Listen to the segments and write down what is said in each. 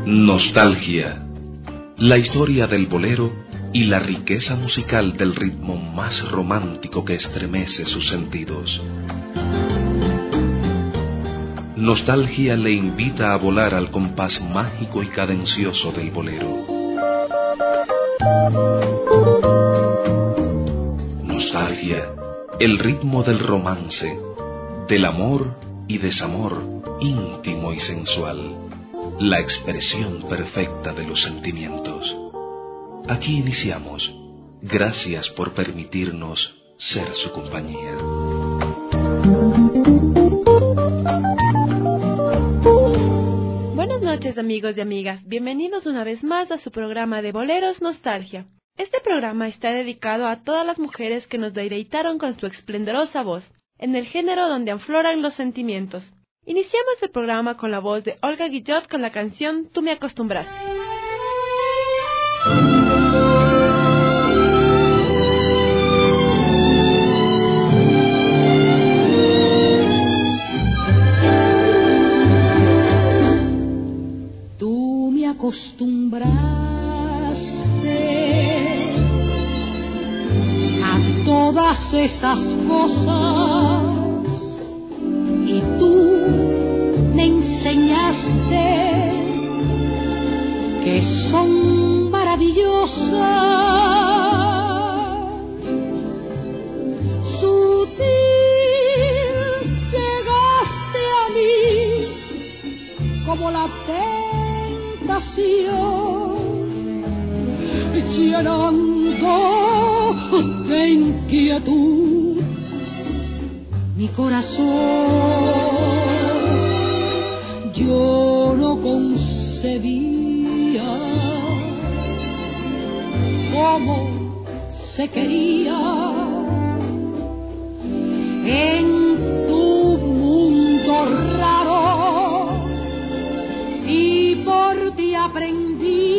Nostalgia, la historia del bolero y la riqueza musical del ritmo más romántico que estremece sus sentidos. Nostalgia le invita a volar al compás mágico y cadencioso del bolero. Nostalgia, el ritmo del romance, del amor y desamor íntimo y sensual, la expresión perfecta de los sentimientos. Aquí iniciamos. Gracias por permitirnos ser su compañía. Buenas noches, amigos y amigas. Bienvenidos una vez más a su programa de Boleros Nostalgia. Este programa está dedicado a todas las mujeres que nos deleitaron con su esplendorosa voz, en el género donde afloran los sentimientos. Iniciamos el programa con la voz de Olga Guillot con la canción Tú me acostumbraste. Tú me acostumbraste a todas esas cosas y tú me enseñaste que son maravillosas. Sutil llegaste a mí como la tentación, llenando de inquietud mi corazón. Yo no concebía cómo se quería en tu mundo raro, y por ti aprendí.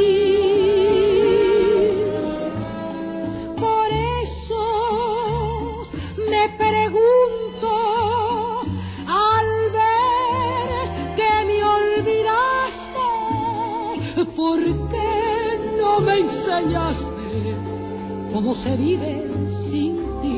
Por eso me pregunto al ver que me olvidaste, ¿por qué no me enseñaste cómo se vive sin ti?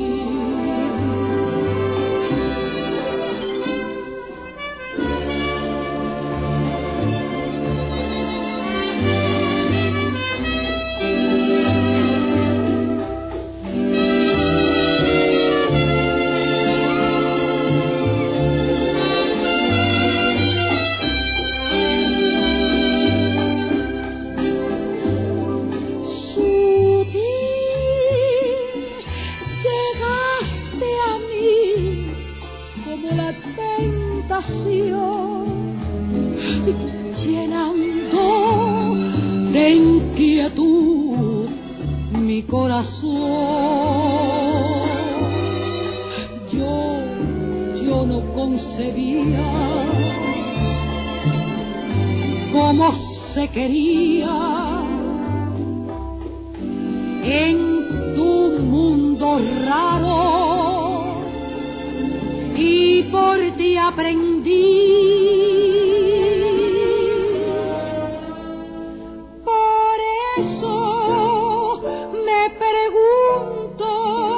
Llenando de inquietud mi corazón. Yo no concebía cómo se quería en tu mundo raro, y por ti aprendí. Por eso me pregunto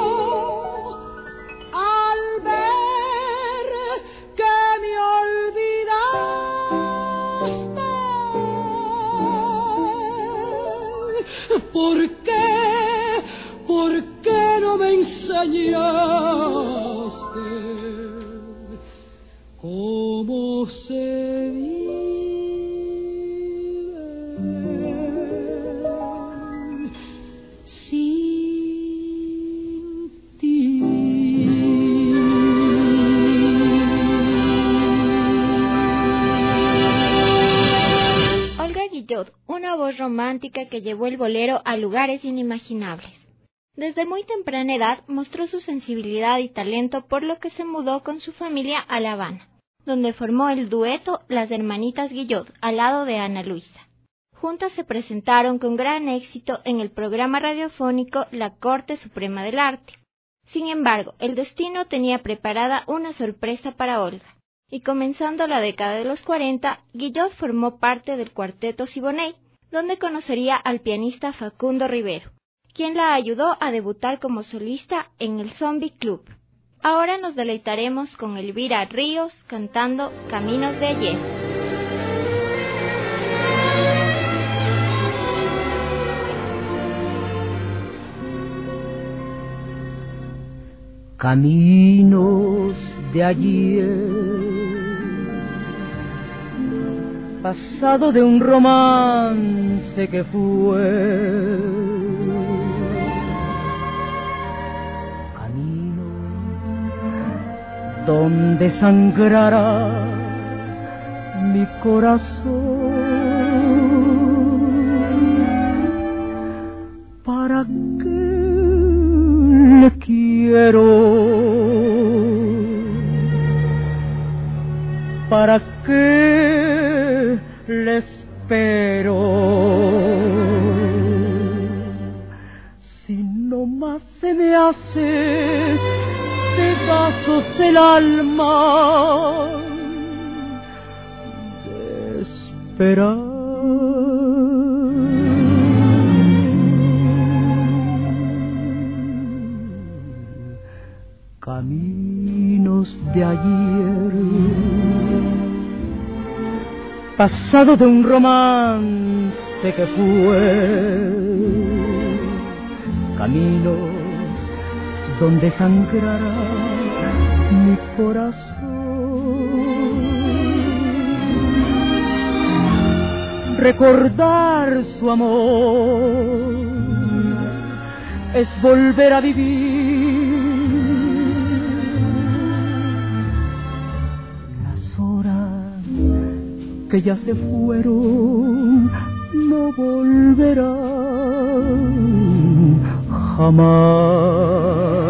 al ver que me olvidaste, ¿por qué no me enseñaste cómo se vive sin ti? Olga Guillot, una voz romántica que llevó el bolero a lugares inimaginables. Desde muy temprana edad mostró su sensibilidad y talento, por lo que se mudó con su familia a La Habana, donde formó el dueto Las Hermanitas Guillot, al lado de Ana Luisa. Juntas se presentaron con gran éxito en el programa radiofónico La Corte Suprema del Arte. Sin embargo, el destino tenía preparada una sorpresa para Olga. y comenzando la década de los 40, Guillot formó parte del cuarteto Siboney, donde conocería al pianista Facundo Rivero, quien la ayudó a debutar como solista en el Zombie Club. Ahora nos deleitaremos con Elvira Ríos cantando Caminos de Ayer. Caminos de ayer, pasado de un romance que fue, camino donde sangrará mi corazón. ¿Para qué le quiero? ¿Para qué le espero? Si no más se me hace pedazos el alma de esperar. Caminos de ayer, pasado de un romance que fue, caminos donde sangrará mi corazón. Recordar su amor es volver a vivir. Que ya se fueron, no volverán jamás.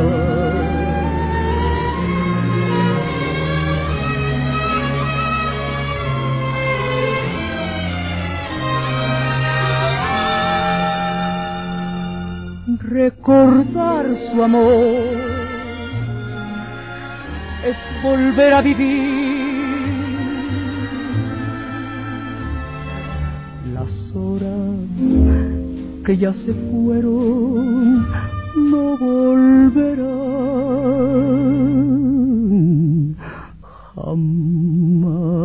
Recordar su amor es volver a vivir. Horas que ya se fueron no volverán jamás.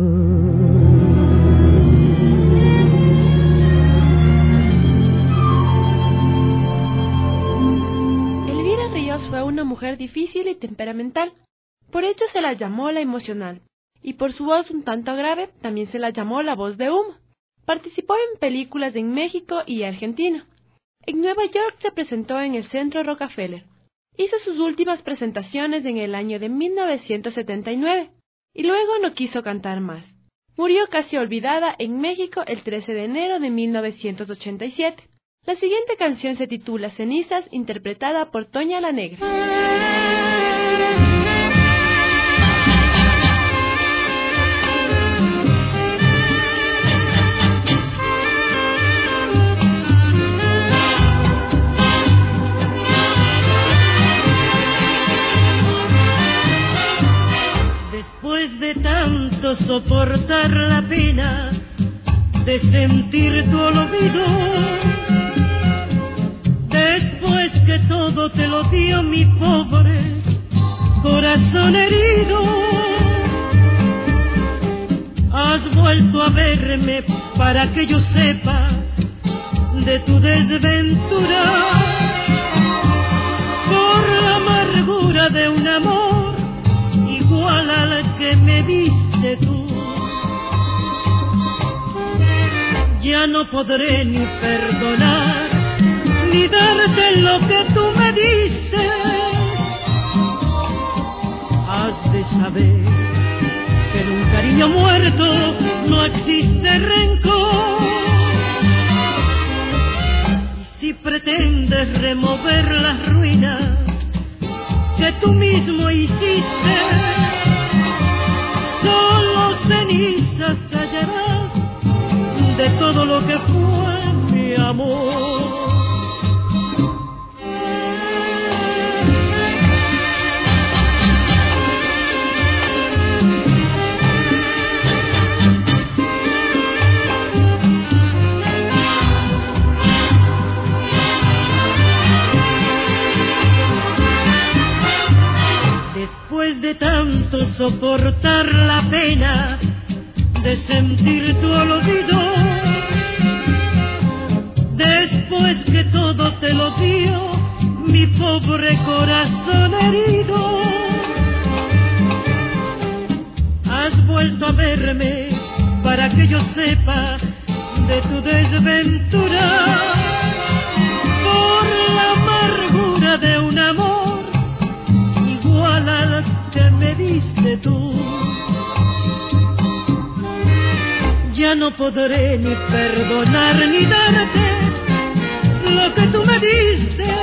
Elvira Ríos fue una mujer difícil y temperamental. Por ello se la llamó la emocional, y por su voz un tanto grave también se la llamó la voz de humo. Participó en películas en México y Argentina. En Nueva York se presentó en el Centro Rockefeller. Hizo sus últimas presentaciones en el año de 1979 y luego no quiso cantar más. Murió casi olvidada en México el 13 de enero de 1987. La siguiente canción se titula Cenizas, interpretada por Toña la Negra. Después de tanto soportar la pena de sentir tu olvido, después que todo te lo dio mi pobre corazón herido, has vuelto a verme para que yo sepa de tu desventura, por la amargura de un amor igual al que me diste tú. Ya no podré ni perdonar, ni darte lo que tú me diste. Has de saber que en un cariño muerto no existe rencor. Y si pretendes remover las ruinas que tú mismo hiciste, solo cenizas hallarás de todo lo que fue mi amor. soportar la pena de sentir tu olvido. Después que todo te lo dio mi pobre corazón herido, has vuelto a verme para que yo sepa de tu desventura, por la amargura de un amor igual al que me diste tú. Ya no podré ni perdonar ni darte lo que tú me diste.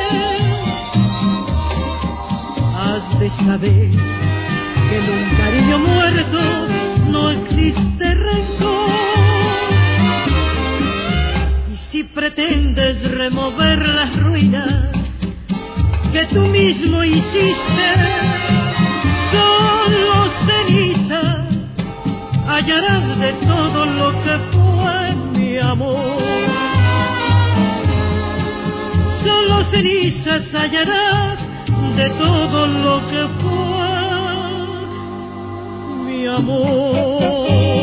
Has de saber que en un cariño muerto no existe rencor. Y si pretendes remover las ruinas que tú mismo hiciste, solo cenizas hallarás de todo lo que fue mi amor. Solo cenizas hallarás de todo lo que fue mi amor.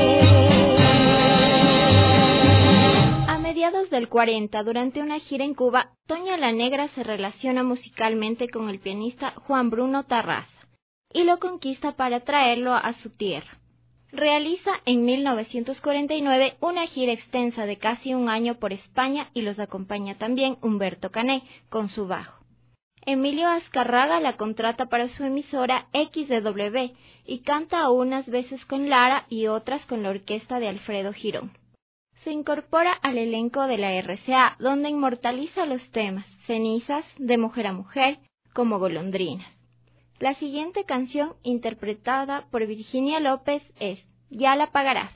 A mediados del 40, durante una gira en Cuba, Toña la Negra se relaciona musicalmente con el pianista Juan Bruno Tarraza y lo conquista para traerlo a su tierra. Realiza en 1949 una gira extensa de casi un año por España y los acompaña también Humberto Cané con su bajo. Emilio Azcárraga la contrata para su emisora XDW y canta unas veces con Lara y otras con la orquesta de Alfredo Girón. Se incorpora al elenco de la RCA, donde inmortaliza los temas Cenizas, De Mujer a Mujer, como Golondrinas. La siguiente canción, interpretada por Virginia López, es Ya la pagarás.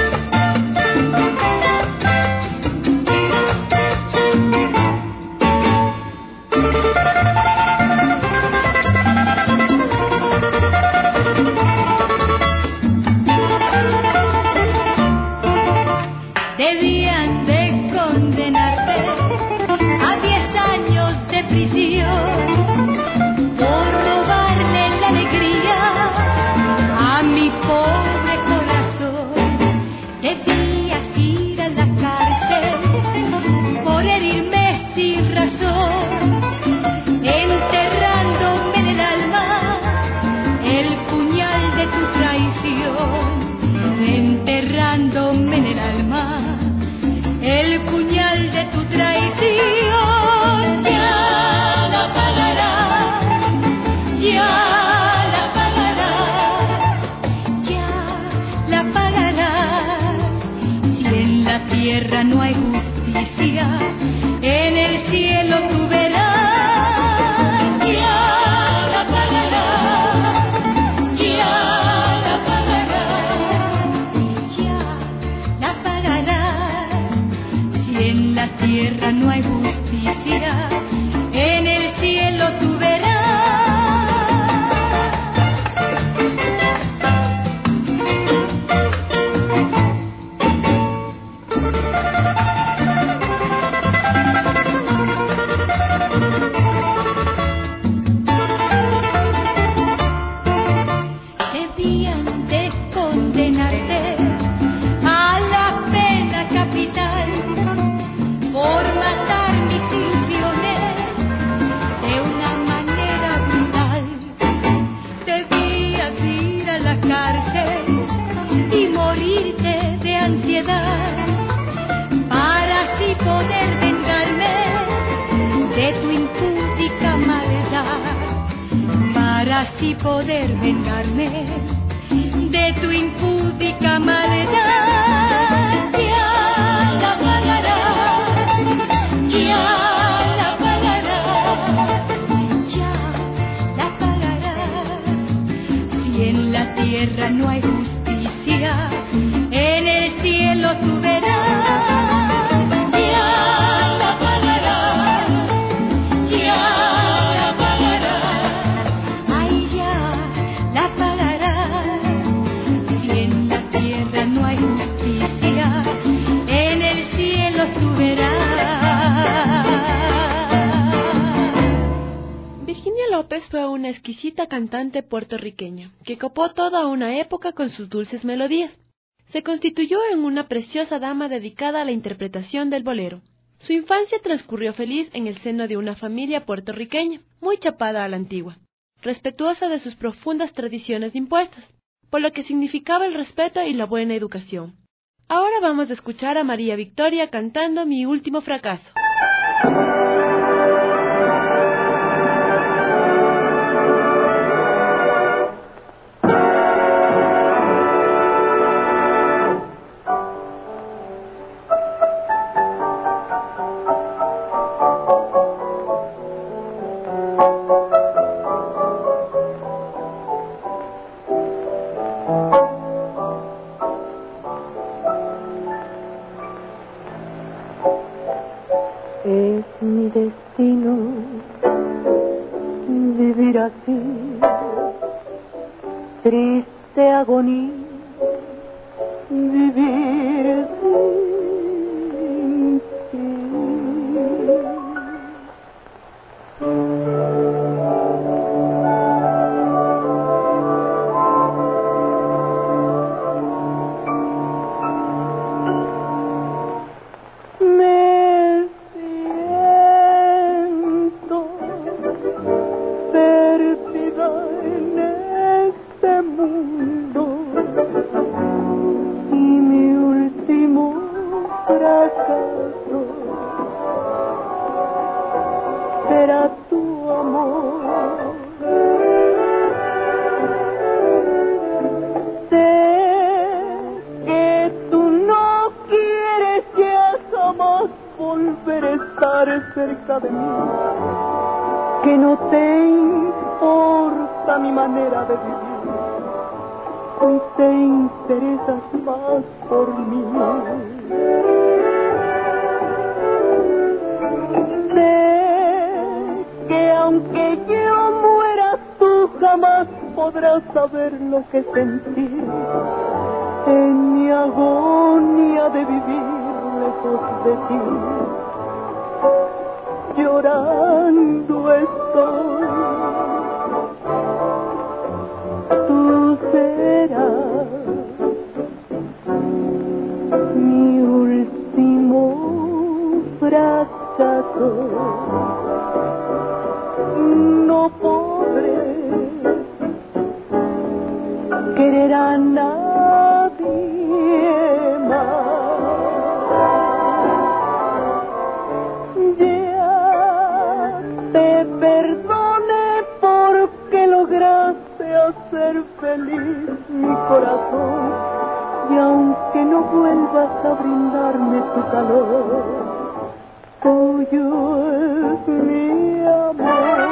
Debían de condenarte a 10 años de prisión por robarle la alegría a mi pobre corazón. Debías ir a la cárcel por herirme sin razón, enterrándome en el alma el puñal de tu traición, enterrándome en el alma el puñal de tu traición. Ya la pagarás, ya la pagarás, ya la pagarás. Si en la tierra no hay justicia, en el cielo tú verás. Ya la pagarás, ya la pagarás, ya la pagarás. Si en la tierra no hay justicia, en el cielo tú verás. Debían de condenarte a la pena capital por matar mis ilusiones de una manera brutal. Debías ir a la cárcel y morirte de ansiedad para así poder vengarme de tu impúdica maldad, para así poder vengarme de tu impúdica maldad. Ya la pagarás, ya la pagarás, ya la pagarás. Si en la tierra no hay justicia, en el cielo tú verás. Ya la pagarás, ya la pagarás, ay ya la pagarás. Si en la tierra no hay justicia, en el cielo tú verás. Virginia López fue una exquisita cantante puertorriqueña, que copó toda una época con sus dulces melodías. Se constituyó en una preciosa dama dedicada a la interpretación del bolero. Su infancia transcurrió feliz en el seno de una familia puertorriqueña, muy chapada a la antigua, respetuosa de sus profundas tradiciones impuestas, por lo que significaba el respeto y la buena educación. Ahora vamos a escuchar a María Victoria cantando Mi último fracaso. Es mi destino vivir así, triste agonía, vivir sin ti. Será tu amor. Sé que tú no quieres ya jamás volver a estar cerca de mí, que no te importa mi manera de vivir, hoy te interesas más por mí. Aunque yo muera, tú jamás podrás saber lo que sentí en mi agonía de vivir lejos de ti. Llorando estoy, tú serás mi último fracaso. No podré querer a nadie más. Ya te perdoné porque lograste hacer feliz mi corazón, y aunque no vuelvas a brindarme tu calor, tuyo es mi amor.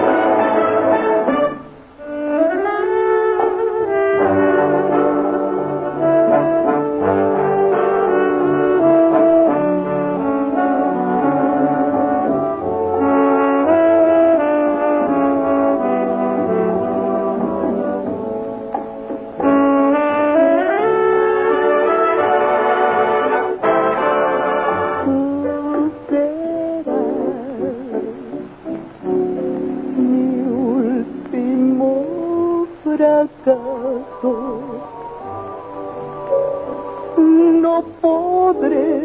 No podré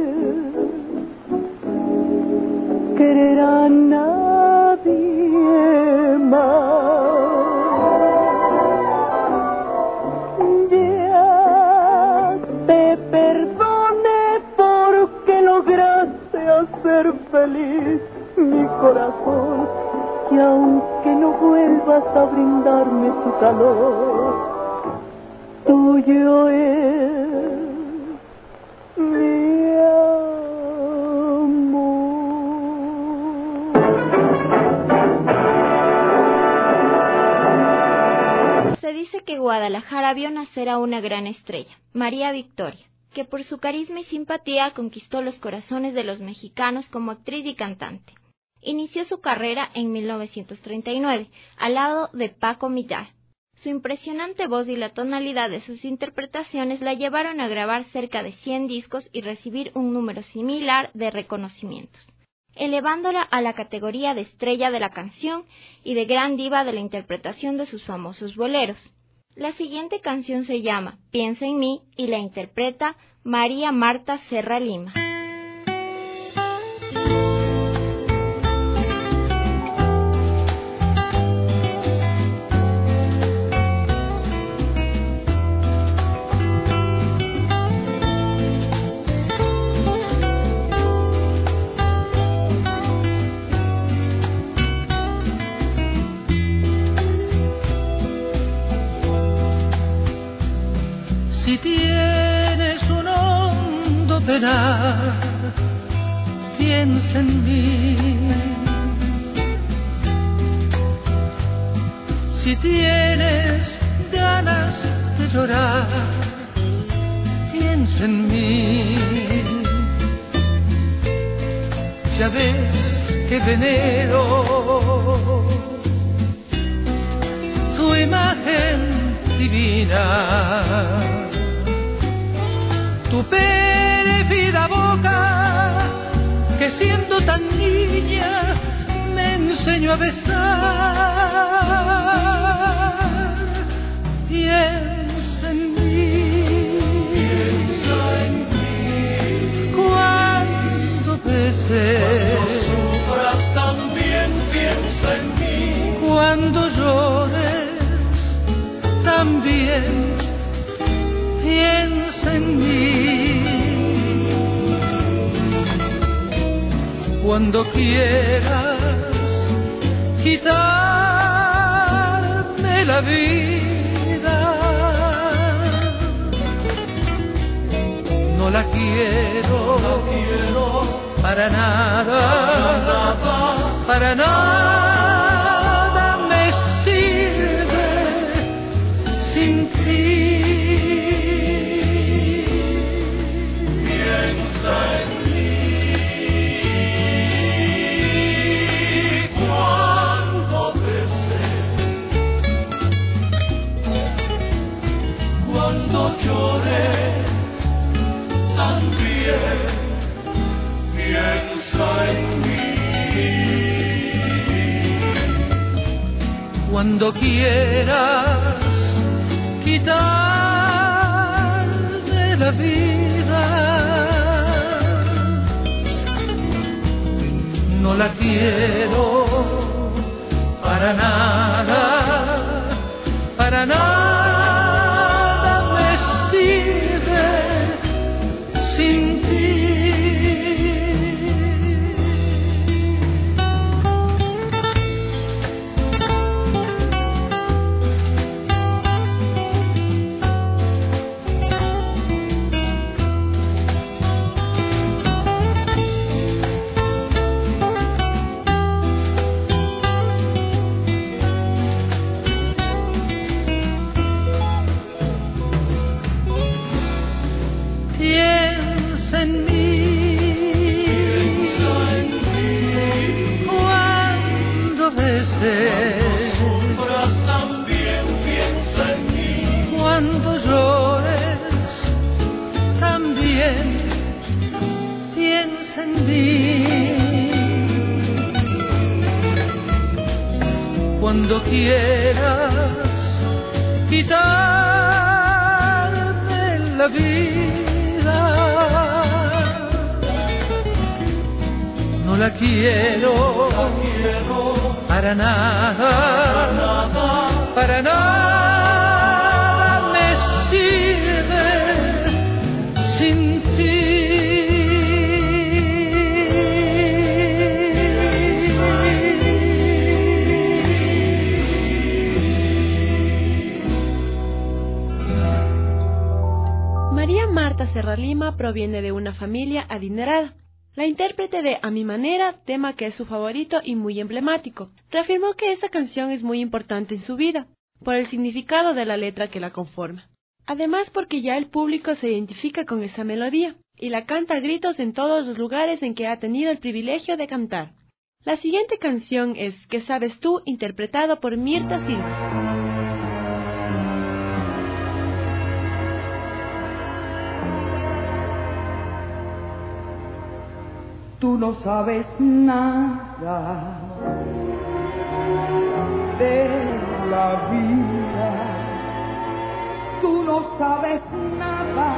querer a nadie más. Ya te perdoné porque lograste hacer feliz mi corazón, y aunque no vuelvas a brindarme tu calor, tuyo es mi amor. Se dice que Guadalajara vio nacer a una gran estrella, María Victoria, que por su carisma y simpatía conquistó los corazones de los mexicanos como actriz y cantante. Inició su carrera en 1939, al lado de Paco Millar. Su impresionante voz y la tonalidad de sus interpretaciones la llevaron a grabar cerca de 100 discos y recibir un número similar de reconocimientos. elevándola a la categoría de estrella de la canción y de gran diva de la interpretación de sus famosos boleros. La siguiente canción se llama Piensa en mí y la interpreta María Marta Serra Lima. Si tienes un hondo penar, piensa en mí. Si tienes ganas de llorar, piensa en mí. Ya ves que venero tu imagen divina, tu pérfida boca, que siendo tan niña me enseñó a besar. Piensa en mí, piensa en mí. Cuando beses, cuando sufras también piensa en mí. Cuando llores también piensa en mí. Cuando quieras quitarme la vida, no la quiero para nada, para nada me sirve sin ti. Piensa en mí cuando beses, cuando llores también piensa en mí. Cuando quieras quitarme la vida, no la quiero para nada, para nada me sirve sin ti. Piensa en mí, cuando beses, también piensa en mí. Cuando llores, también piensa en mí. Cuando quieras quitarme la vida, no la quiero para nada, para nada me sirve sin ti. María Marta Serra Lima proviene de una familia adinerada. La intérprete de A Mi Manera, tema que es su favorito y muy emblemático, reafirmó que esta canción es muy importante en su vida, por el significado de la letra que la conforma. Además porque ya el público se identifica con esa melodía, y la canta a gritos en todos los lugares en que ha tenido el privilegio de cantar. La siguiente canción es ¿Qué sabes tú?, interpretado por Mirta Silva. tú no sabes nada de la vida, tú no sabes nada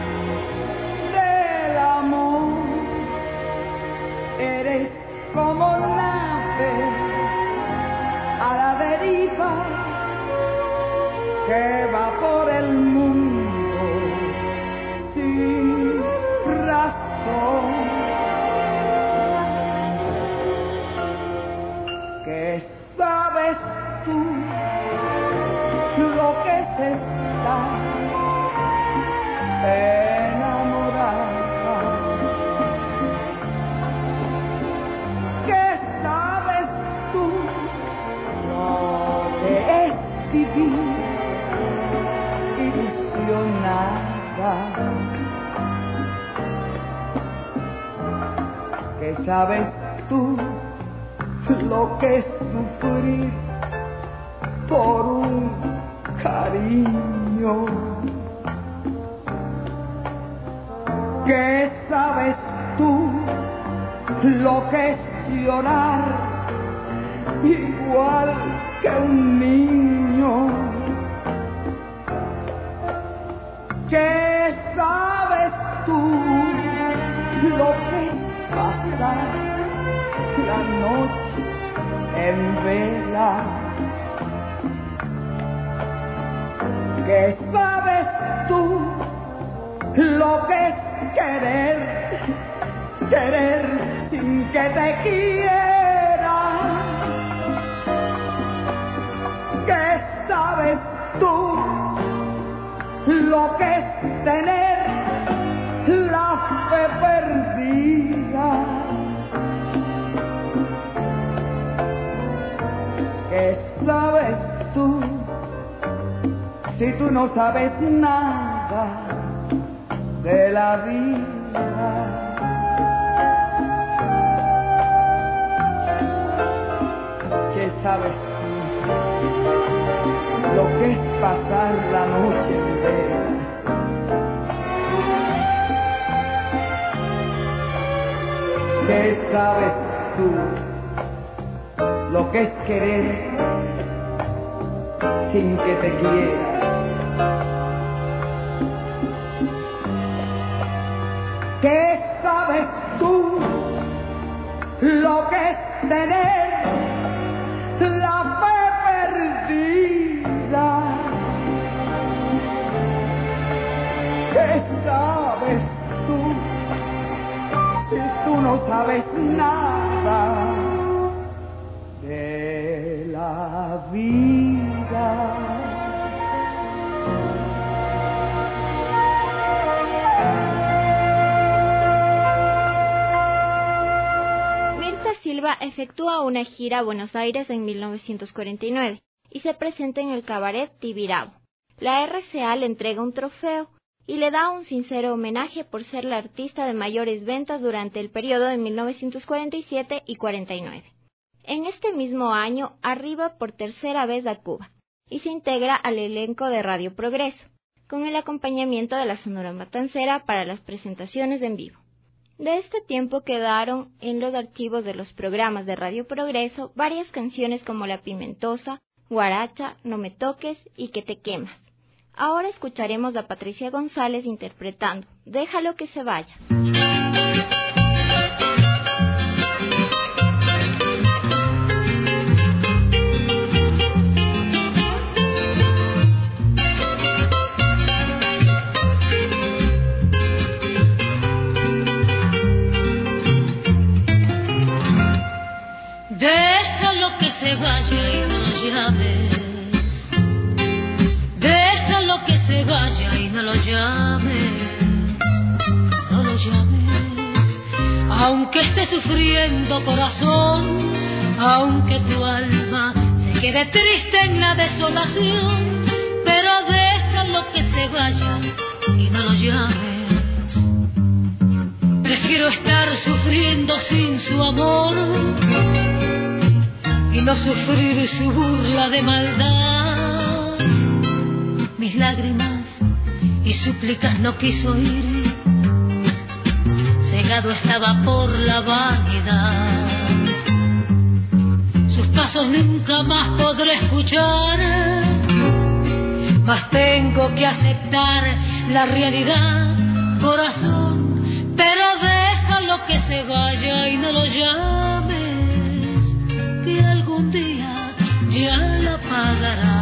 del amor, eres como nave a la deriva que va por el mundo sin razón. ¿Qué sabes tú lo que es estar enamorada? ¿Qué sabes tú lo que es vivir ilusionada? ¿Qué sabes tú lo que es sufrir por un cariño? ¿Qué sabes tú lo que es llorar igual que un niño? ¿Qué sabes tú lo que es pasar la noche en vela? ¿Qué sabes tú lo que es querer, querer sin que te quiera? ¿Qué sabes tú lo que es tener la fe perdida? ¿Qué sabes tú si tú no sabes nada de la vida? ¿Qué sabes tú lo que es pasar la noche entera? ¿Qué sabes tú lo que es querer sin que te quiera? ¿Qué sabes tú lo que es tener la fe perdida? ¿Qué sabes tú si tú no sabes nada de la vida? Mirta Silva efectúa una gira a Buenos Aires en 1949 y se presenta en el cabaret Tibirabo. La RCA le entrega un trofeo y le da un sincero homenaje por ser la artista de mayores ventas durante el periodo de 1947 y 49. En este mismo año arriba por tercera vez a Cuba y se integra al elenco de Radio Progreso, con el acompañamiento de la Sonora Matancera para las presentaciones en vivo. De este tiempo quedaron en los archivos de los programas de Radio Progreso varias canciones como La Pimentosa, Guaracha, No me toques y Que te quemas. Ahora escucharemos a Patricia González interpretando Déjalo que se vaya. Déjalo que se vaya y no lo llames. Déjalo que se vaya y no lo llames. No lo llames. Aunque esté sufriendo corazón, aunque tu alma se quede triste en la desolación, pero déjalo que se vaya y no lo llames. Prefiero estar sufriendo sin su amor y no sufrir su burla de maldad. Mis lágrimas y súplicas no quiso oír, se cegado estaba por la vanidad. Sus pasos nunca más podré escuchar, mas tengo que aceptar la realidad, corazón, pero déjalo que se vaya y no lo llames, que algún día ya la pagará.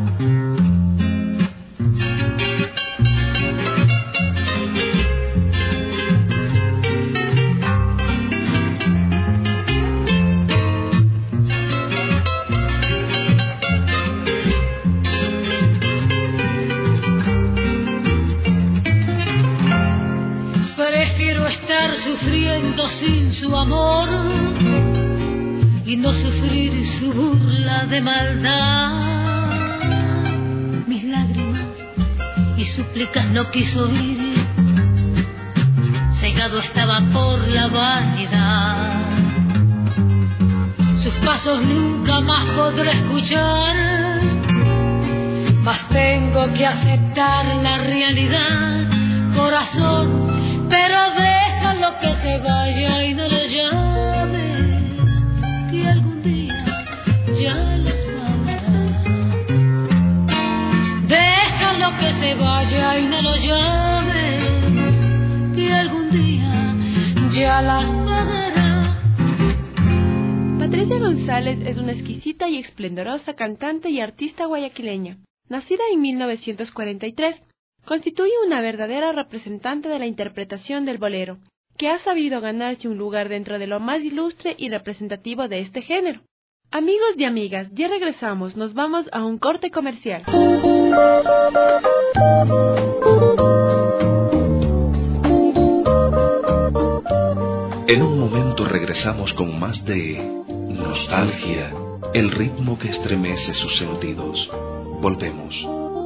Prefiero estar sufriendo sin su amor y no sufrir su burla de maldad. Mis lágrimas y súplicas no quiso oír, cegado estaba por la vanidad. Sus pasos nunca más podré escuchar, mas tengo que aceptar la realidad, corazón, pero déjalo que se vaya y no lo llames, que algún día ya les pagará. Déjalo que se vaya y no lo llames, que algún día ya las pagará. Patricia González es una exquisita y esplendorosa cantante y artista guayaquileña. Nacida en 1943, constituye una verdadera representante de la interpretación del bolero, que ha sabido ganarse un lugar dentro de lo más ilustre y representativo de este género. Amigos y amigas, ya regresamos, nos vamos a un corte comercial. En un momento regresamos con más de Nostalgia, el ritmo que estremece sus sentidos. Volvemos.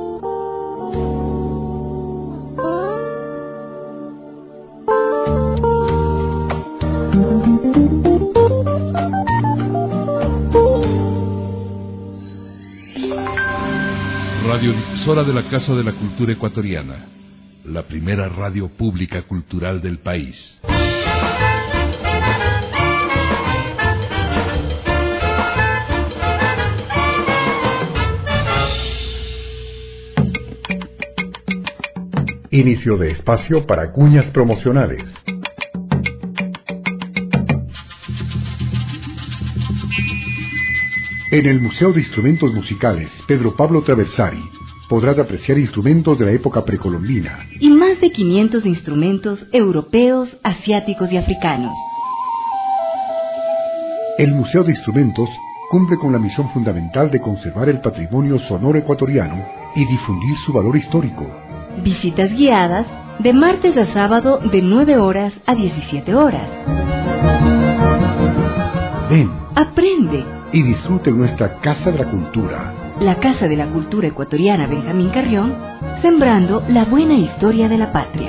Radiodifusora de la Casa de la Cultura Ecuatoriana, la primera radio pública cultural del país. Inicio de espacio para cuñas promocionales. En el Museo de Instrumentos Musicales Pedro Pablo Traversari podrás apreciar instrumentos de la época precolombina y más de 500 instrumentos europeos, asiáticos y africanos. El Museo de Instrumentos cumple con la misión fundamental de conservar el patrimonio sonoro ecuatoriano y difundir su valor histórico. Visitas guiadas de martes a sábado de 9 horas a 17 horas. Ven, aprende y disfrute nuestra Casa de la Cultura. La Casa de la Cultura Ecuatoriana Benjamín Carrión, sembrando la buena historia de la patria.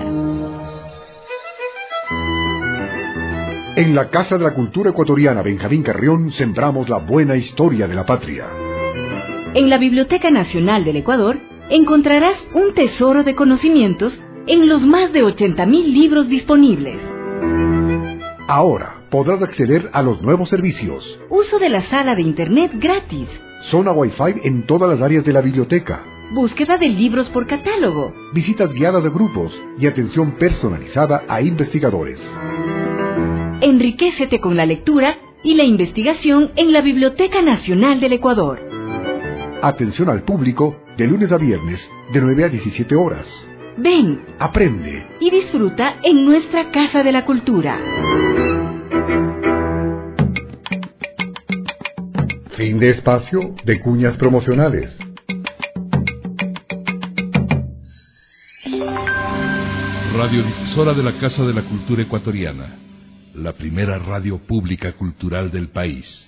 En la Casa de la Cultura Ecuatoriana Benjamín Carrión sembramos la buena historia de la patria. En la Biblioteca Nacional del Ecuador encontrarás un tesoro de conocimientos en los más de 80,000 libros disponibles. Ahora podrás acceder a los nuevos servicios. Uso de la sala de internet gratis. Zona Wi-Fi en todas las áreas de la biblioteca. Búsqueda de libros por catálogo. Visitas guiadas de grupos y atención personalizada a investigadores. Enriquécete con la lectura y la investigación en la Biblioteca Nacional del Ecuador. Atención al público de lunes a viernes de 9 a 17 horas. Ven, aprende y disfruta en nuestra Casa de la Cultura. Fin de espacio de cuñas promocionales. Radiodifusora de la Casa de la Cultura Ecuatoriana, la primera radio pública cultural del país.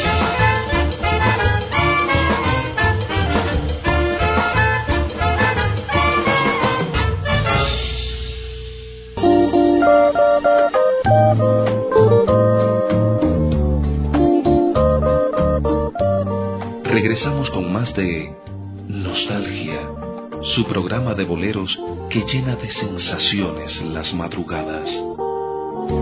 Regresamos con más de Nostalgia, su programa de boleros que llena de sensaciones las madrugadas.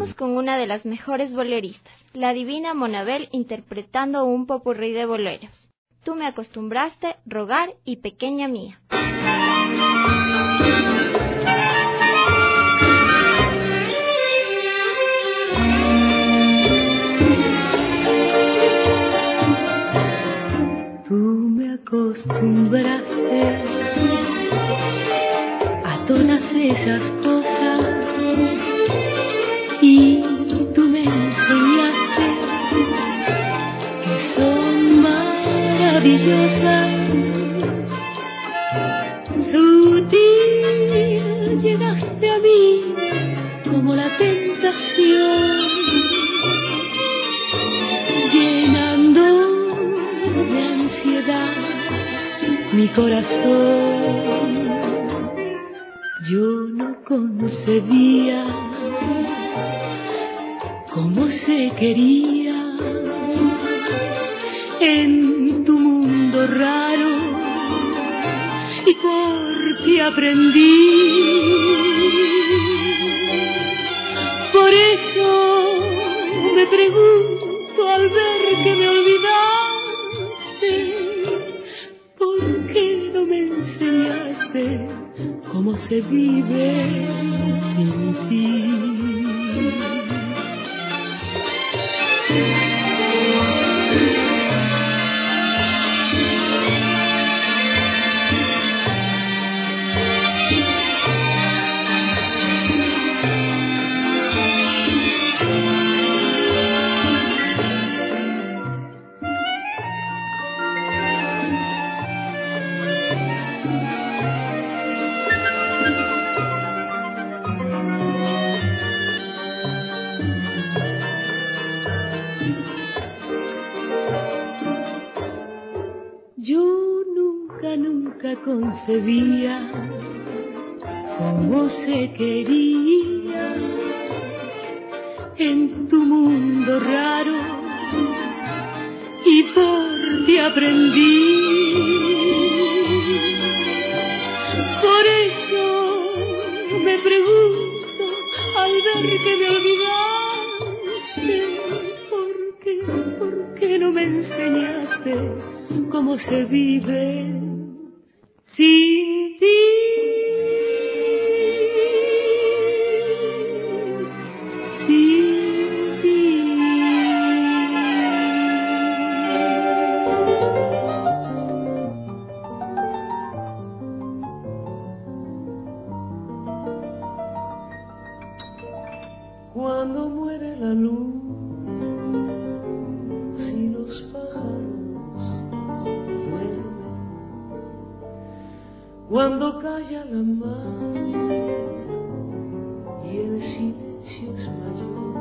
vamos con una de las mejores boleristas, la divina Monabel, interpretando un popurrí de boleros. Tú me acostumbraste, Rogar y Pequeña Mía. Tú me acostumbraste a todas esas cosas y tú me enseñaste que son maravillosas. Sutil llegaste a mí como la tentación, llenando de ansiedad mi corazón. Yo no concebía cómo se quería en tu mundo raro, y por ti aprendí. Por eso me pregunto al ver que me olvidaste, ¿por qué no me enseñaste cómo se vive sin ti? Concebía cómo se quería en tu mundo raro, y por ti aprendí. Por eso me pregunto al ver que me olvidaste, ¿por qué no me enseñaste cómo se vive sin ti? Sin ti. Cuando muere la luz y los pájaros duermen, cuando calla la mar y el silencio es mayor,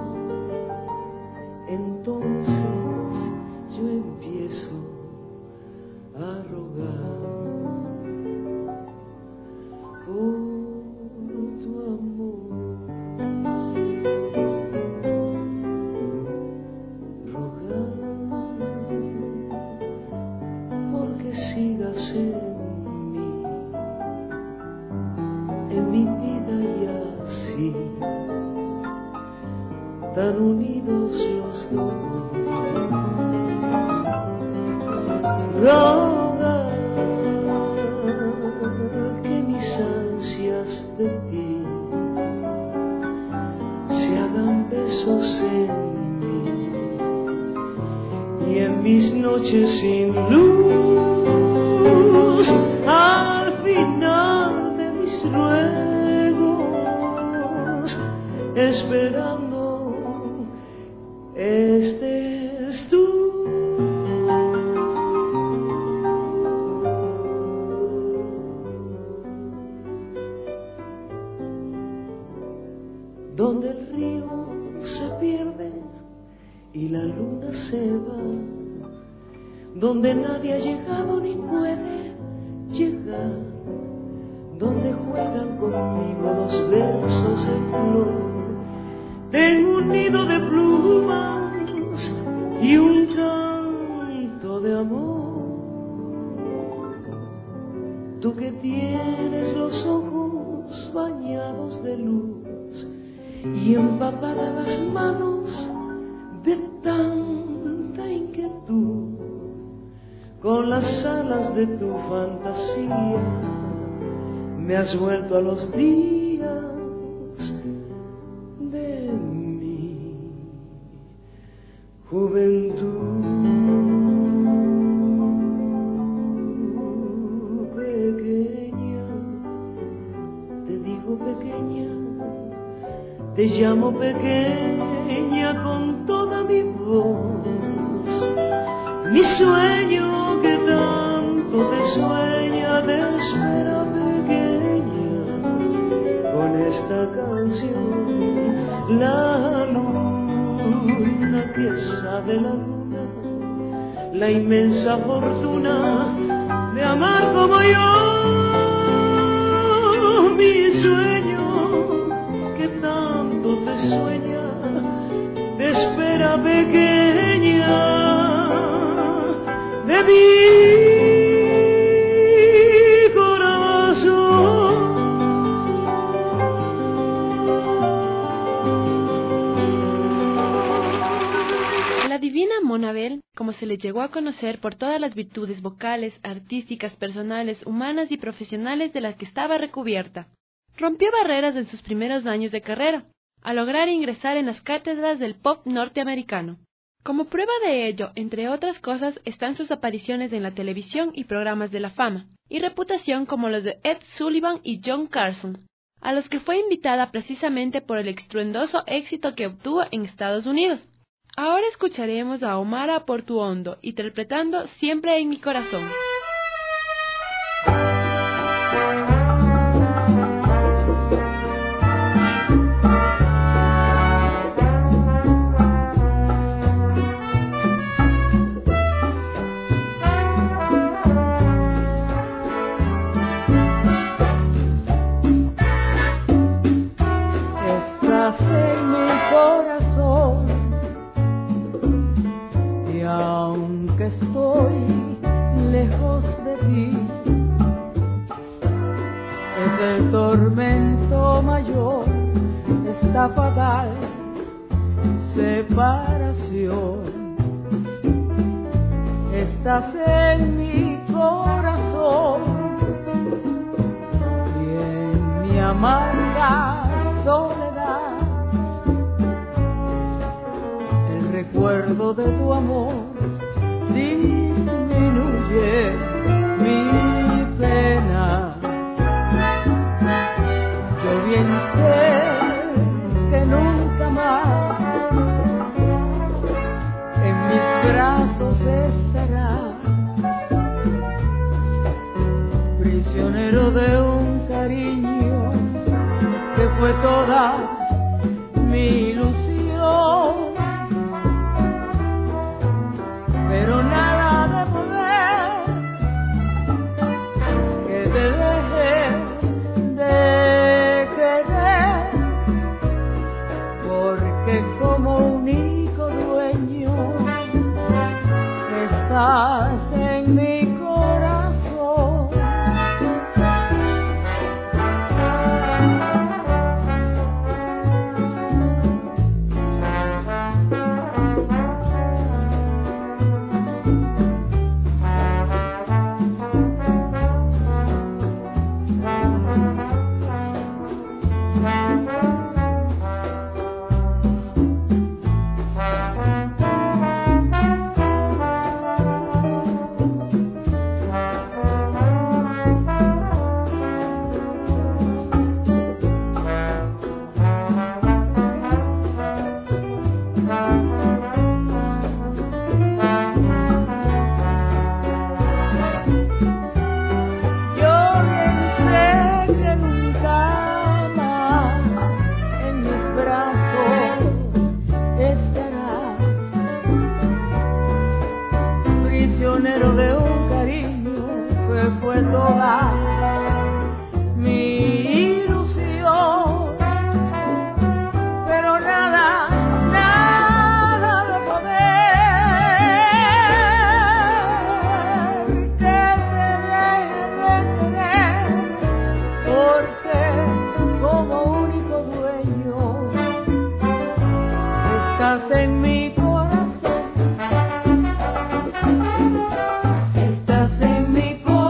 entonces yo empiezo a rogar por tu amor, rogar porque sigas en mi vida y así, tan unidos los dos, rogar que mis ansias de ti se hagan besos en mí, y en mis noches sin luz, al final de mis ruegos, esperando estés tú. Donde el río se pierde y la luna se va, donde nadie ha llegado ni puede llegar, donde juegan conmigo los versos en flor. Tengo un nido de plumas y un canto de amor. Tú que tienes los ojos bañados de luz y empapadas las de tu fantasía, me has vuelto a los días de mi juventud. Pequeña, te digo pequeña, te llamo pequeña con toda mi voz. Mi sueño que tanto te sueña, te espera pequeña con esta canción. La luna que sabe la luna, la inmensa fortuna de amar como yo. Mi sueño que tanto te sueña, te espera pequeña de mi corazón. La divina Monabel, como se le llegó a conocer por todas las virtudes vocales, artísticas, personales, humanas y profesionales de las que estaba recubierta, rompió barreras en sus primeros años de carrera, al lograr ingresar en las cátedras del pop norteamericano. Como prueba de ello, entre otras cosas, están sus apariciones en la televisión y programas de la fama, y reputación como los de Ed Sullivan y John Carson, a los que fue invitada precisamente por el estruendoso éxito que obtuvo en Estados Unidos. Ahora escucharemos a Omara Portuondo interpretando Siempre en mi corazón. Tormento mayor, esta fatal separación. Estás en mi corazón y en mi amarga soledad. El recuerdo de tu amor disminuye mi pena. Bien sé que nunca más en mis brazos estarás, prisionero de un cariño que fue toda mi ilusión, pero nada de poder que te deje de como único dueño estás en mi corazón. Estás en mi corazón.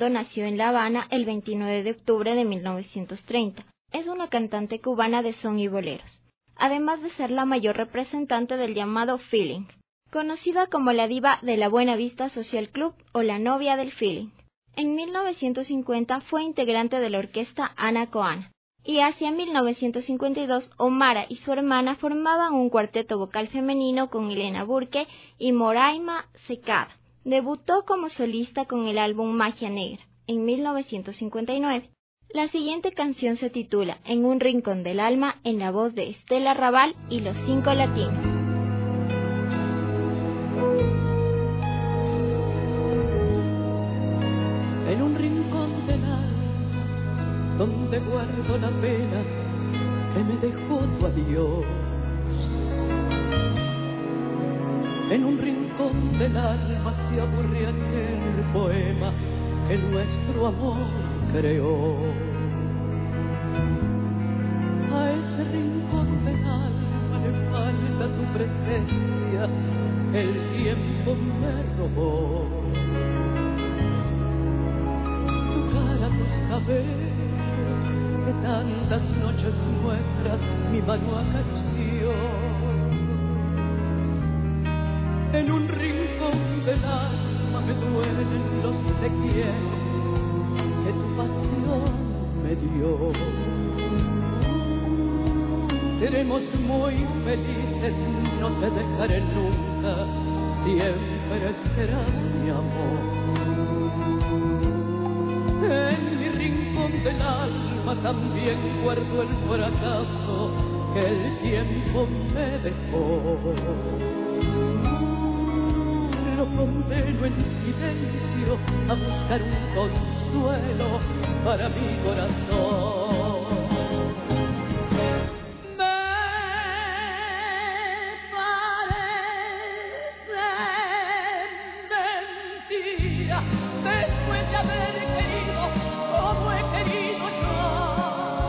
Arredondo nació en La Habana el 29 de octubre de 1930. Es una cantante cubana de son y boleros, además de ser la mayor representante del llamado feeling, conocida como la diva de la Buena Vista Social Club o la novia del feeling. En 1950 fue integrante de la orquesta Ana Coana, y hacia 1952 Omara y su hermana formaban un cuarteto vocal femenino con Elena Burke y Moraima Secada. Debutó como solista con el álbum Magia Negra en 1959. La siguiente canción se titula En un rincón del alma, en la voz de Estela Raval y los 5 Latinos. En un rincón del alma, donde guardo la pena que me dejó tu adiós. En un rincón del alma se aburre aquel poema que nuestro amor creó. A ese rincón del alma le falta tu presencia, el tiempo me robó. Tu cara, tus cabellos, que tantas noches nuestras mi mano acarició. En un rincón del alma me duelen los te quiero que tu pasión me dio. Seremos muy felices, no te dejaré nunca, siempre serás mi amor. En mi rincón del alma también guardo el fracaso que el tiempo me dejó. Lo condeno en silencio a buscar un consuelo para mi corazón. Me parece mentira, después de haber querido como he querido yo.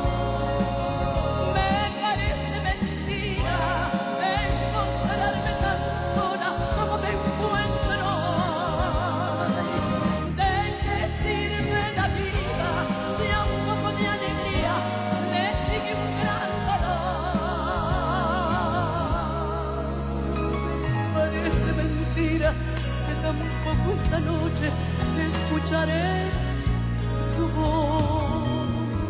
Me parece mentira encontrarme tan sola como me encuentro. Que tampoco esta noche escucharé tu voz.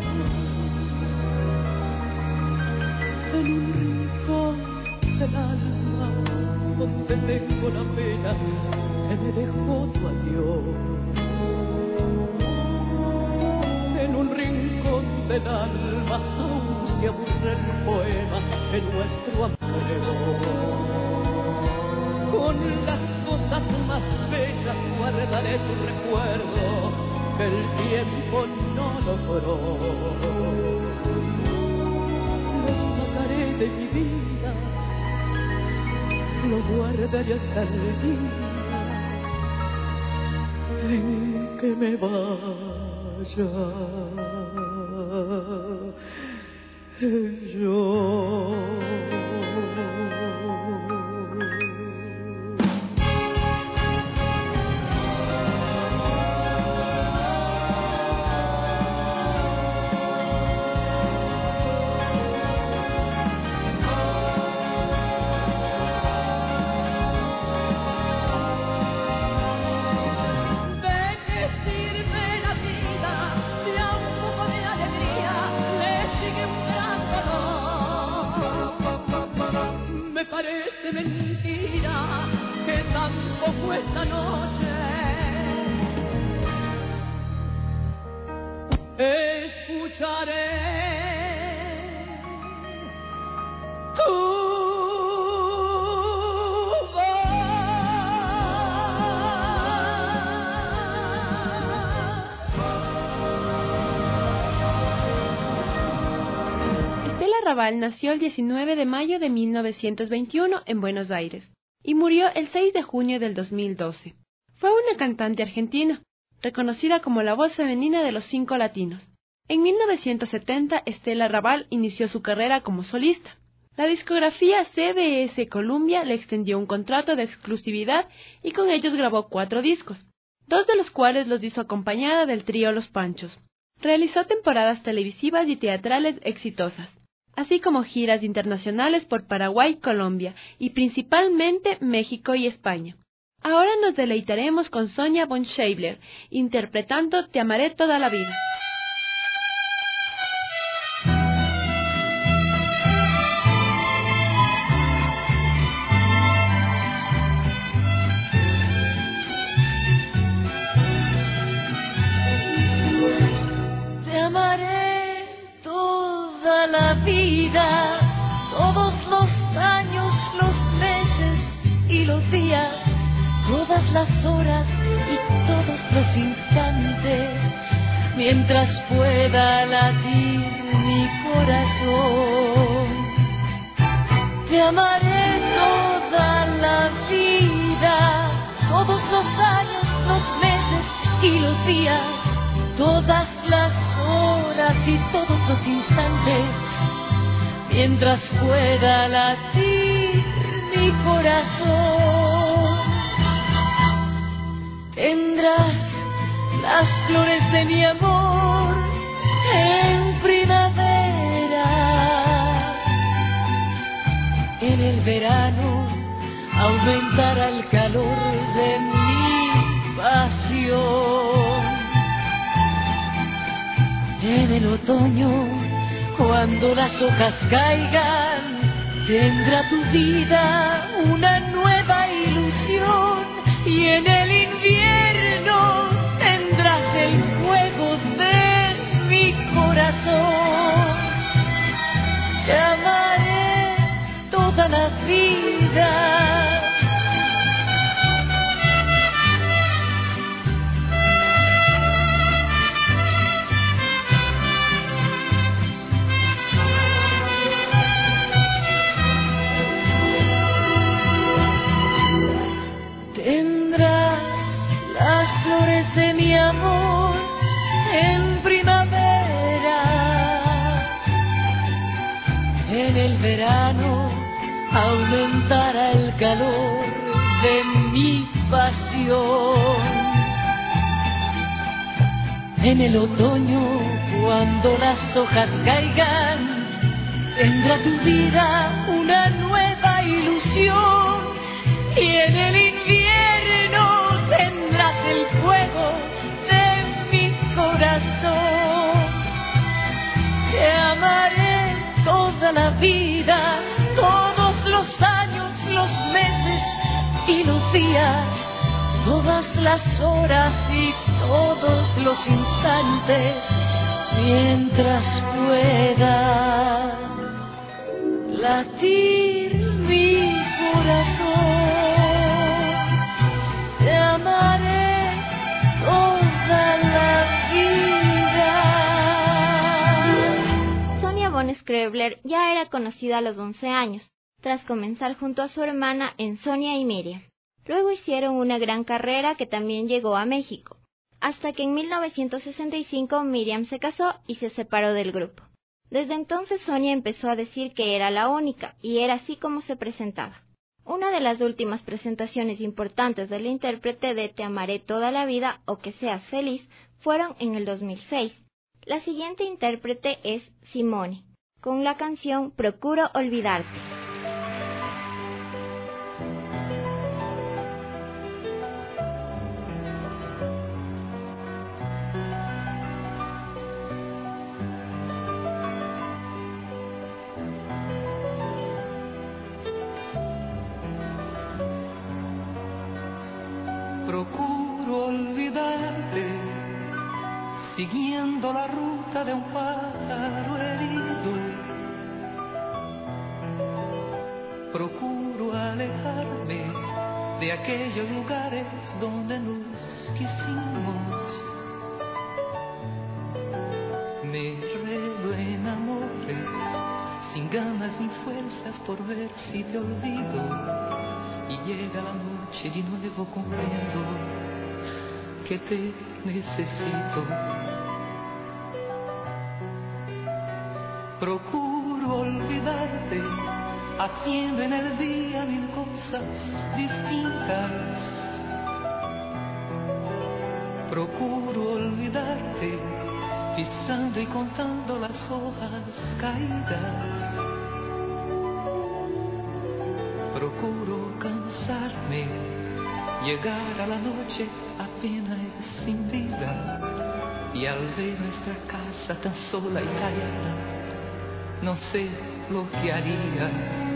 En un rincón del alma donde tengo la pena que me dejó tu adiós. En un rincón del alma aún se aburre el poema que nuestro amor creó. Con las cosas más bellas guardaré tu recuerdo que el tiempo no logró. Lo sacaré de mi vida, lo guardaré hasta el día en que me vaya yo. Parece mentira que tampoco esta noche escucharé tu voz. Estela Raval nació el 19 de mayo de 1921 en Buenos Aires y murió el 6 de junio del 2012. Fue una cantante argentina, reconocida como la voz femenina de los 5 Latinos. En 1970, Estela Raval inició su carrera como solista. La discografía CBS Columbia le extendió un contrato de exclusividad y con ellos grabó 4 discos. 2 de los cuales los hizo acompañada del trío Los Panchos. Realizó temporadas televisivas y teatrales exitosas, así como giras internacionales por Paraguay, Colombia y principalmente México y España. Ahora nos deleitaremos con Sonia von Scheibler, interpretando Te amaré toda la vida. La vida, todos los años, los meses y los días, todas las horas y todos los instantes, mientras pueda latir mi corazón. Te amaré toda la vida, todos los años, los meses y los días, todas las horas y todos los instantes, mientras pueda latir mi corazón. Tendrás las flores de mi amor en primavera, en el verano aumentará el calor de mi pasión. En el otoño, cuando las hojas caigan, tendrá tu vida una nueva ilusión. Y en el invierno tendrás el fuego de mi corazón. Te amaré toda la vida. Tendrás las flores de mi amor en primavera, en el verano aumentará el calor de mi pasión. En el otoño, cuando las hojas caigan, tendrá tu vida una nueva ilusión. Y en el invierno tendrás el fuego de mi corazón. Te amaré toda la vida, todos los años, los meses y los días, todas las horas y todos los instantes, mientras pueda latir mi corazón. Te amaré toda la vida. Sonia von Scheibler ya era conocida a los 11 años, tras comenzar junto a su hermana en Sonia y Miriam. Luego hicieron una gran carrera que también llegó a México, hasta que en 1965 Miriam se casó y se separó del grupo. Desde entonces Sonia empezó a decir que era la única, y era así como se presentaba. Una de las últimas presentaciones importantes del intérprete de Te amaré toda la vida o Que seas feliz fueron en el 2006. La siguiente intérprete es Simone, con la canción Procuro olvidarte. Procuro olvidarte, siguiendo la ruta de un pájaro herido. Procuro alejarme de aquellos lugares donde nos quisimos. Me enredo en amores, sin ganas ni fuerzas por ver si te olvido. Y llega la noche y de nuevo comprendo que te necesito. Procuro olvidarte, haciendo en el día mil cosas distintas. Procuro olvidarte, pisando y contando las hojas caídas. Procuro cansarme, llegar a la noche apenas sin vida, y al ver nuestra casa tan sola y callada, no sé lo que haría.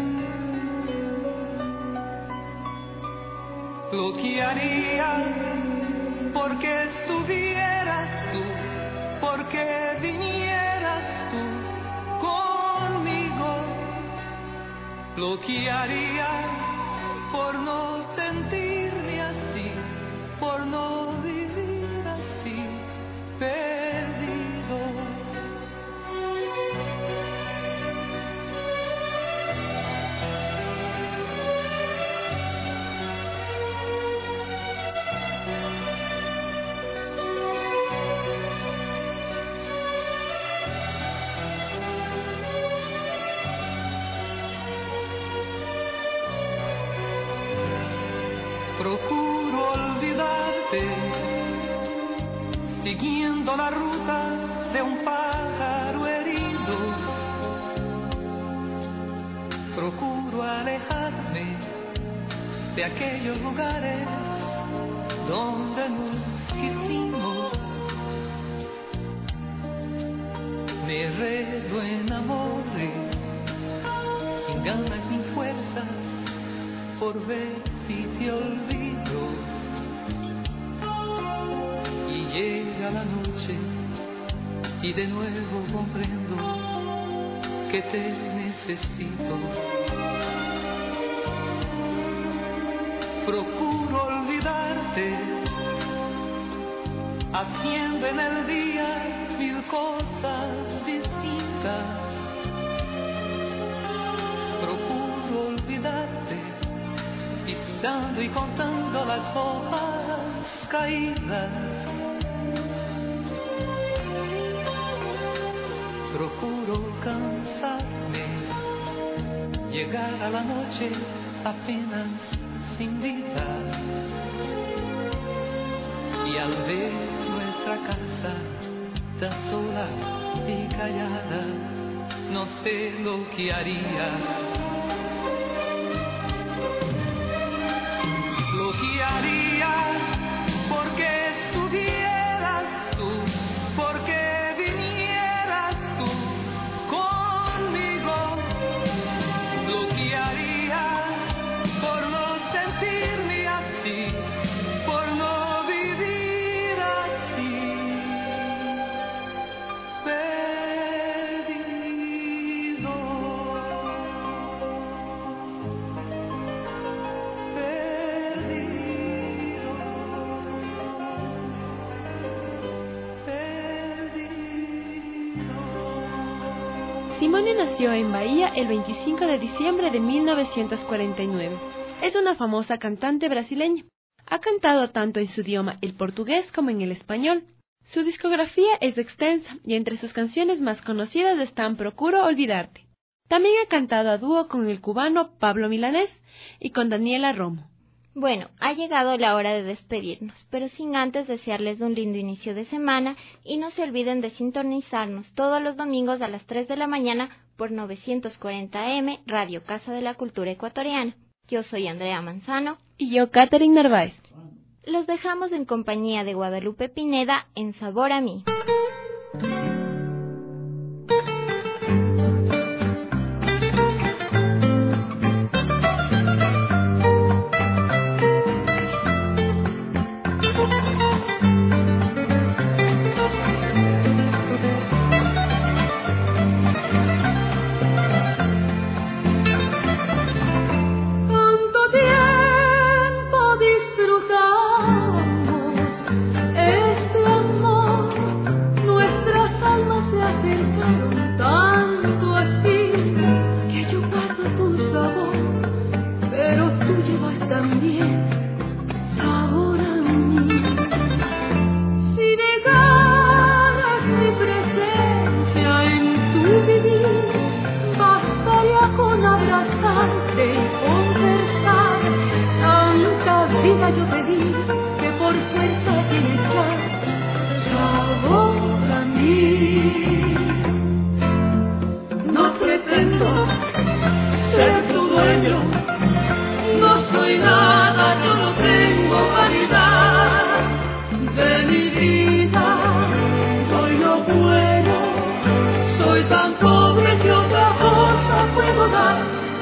Lo que haría porque estuvieras tú, porque vinieras tú conmigo. Lo que haría por no sentirme así, por no vivir así, perdido. Procuro olvidarte, siguiendo la ruta de un pájaro herido. Procuro alejarme de aquellos lugares donde nos quisimos. Me enredo en amores, sin ganas ni fuerzas, por ver si te olvido. Y llega la noche y de nuevo comprendo que te necesito. Procuro olvidarte, haciendo en el día mil cosas distintas. Procuro olvidarte, pisando y contando las hojas caídas. Procuro cansarme, llegar a la noche apenas sin vida, y al ver nuestra casa tan sola y callada, no sé lo que haría. Lo que haría porque estuvieras tú, porque vinieras tú conmigo. Lo que haría por no sentirme así, por no vivir así, perdido. Simone nació en Bahía el 25 de diciembre de 1949. Es una famosa cantante brasileña. Ha cantado tanto en su idioma, el portugués, como en el español. Su discografía es extensa y entre sus canciones más conocidas están Procuro olvidarte. También ha cantado a dúo con el cubano Pablo Milanés y con Daniela Romo. Bueno, ha llegado la hora de despedirnos, pero sin antes desearles un lindo inicio de semana y no se olviden de sintonizarnos todos los domingos a las 3 de la mañana por 940 AM, Radio Casa de la Cultura Ecuatoriana. Yo soy Andrea Manzano. Y yo, Catherine Narváez. Los dejamos en compañía de Guadalupe Pineda en Sabor a mí. Este amor, nuestra bueno, soy tan pobre que otra cosa puedo dar.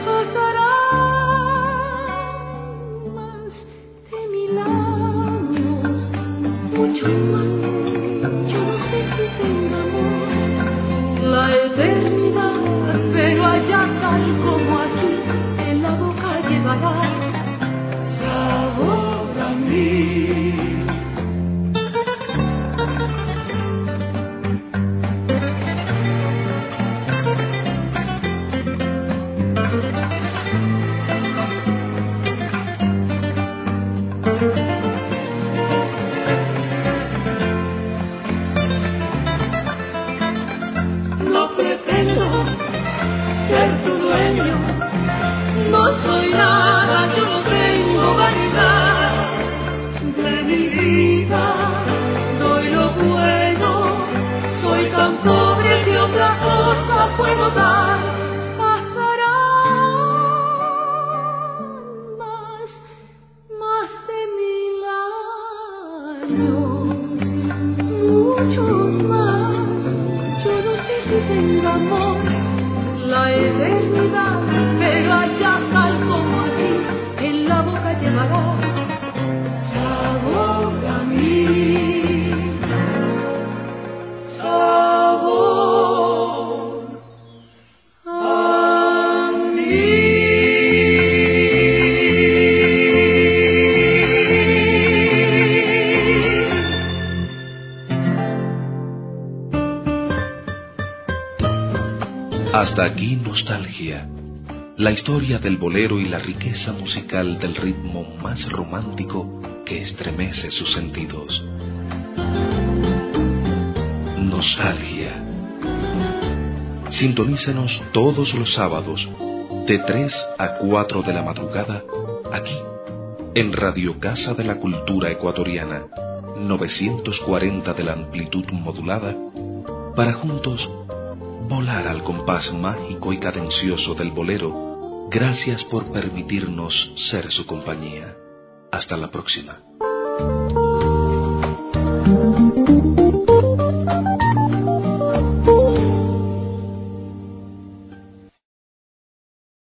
Pasarán más de 1000 años, muchos más, yo no sé si tenga amor, la eternidad, pero allá tal como aquí, en la boca llevará sabor a mí. No pretendo ser tu dueño, no soy nada, yo no tengo vanidad de mi vida, doy lo bueno, soy tan pobre que otra cosa puedo dar. Pasarán más de 1000 años, muchos más, yo no sé si tenga amor, la eternidad, pero allá tal como aquí, en la boca llevará sabor a mí, sabor a mí. Hasta aquí Nostalgia, la historia del bolero y la riqueza musical del ritmo más romántico que estremece sus sentidos. Nostalgia. Sintonícenos todos los sábados de 3 a 4 de la madrugada aquí en Radio Casa de la Cultura Ecuatoriana, 940 de la amplitud modulada, para juntos volar al compás mágico y cadencioso del bolero. Gracias por permitirnos ser su compañía. Hasta la próxima.